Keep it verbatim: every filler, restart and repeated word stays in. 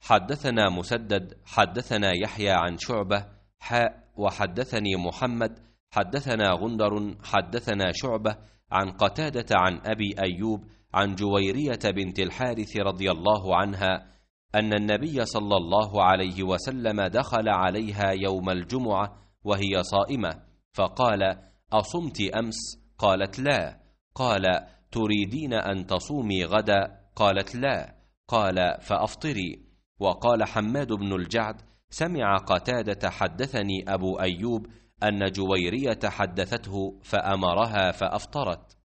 حدثنا مسدد حدثنا يحيى عن شعبة حاء وحدثني محمد حدثنا غندر حدثنا شعبة عن قتادة عن أبي أيوب عن جويرية بنت الحارث رضي الله عنها أن النبي صلى الله عليه وسلم دخل عليها يوم الجمعة وهي صائمة فقال: أصمت أمس؟ قالت: لا. قال: تريدين أن تصومي غدا؟ قالت: لا. قال: فأفطري. وقال حماد بن الجعد: سمع قتادة حدثني أبو أيوب أن جويرية حدثته فأمرها فأفطرت.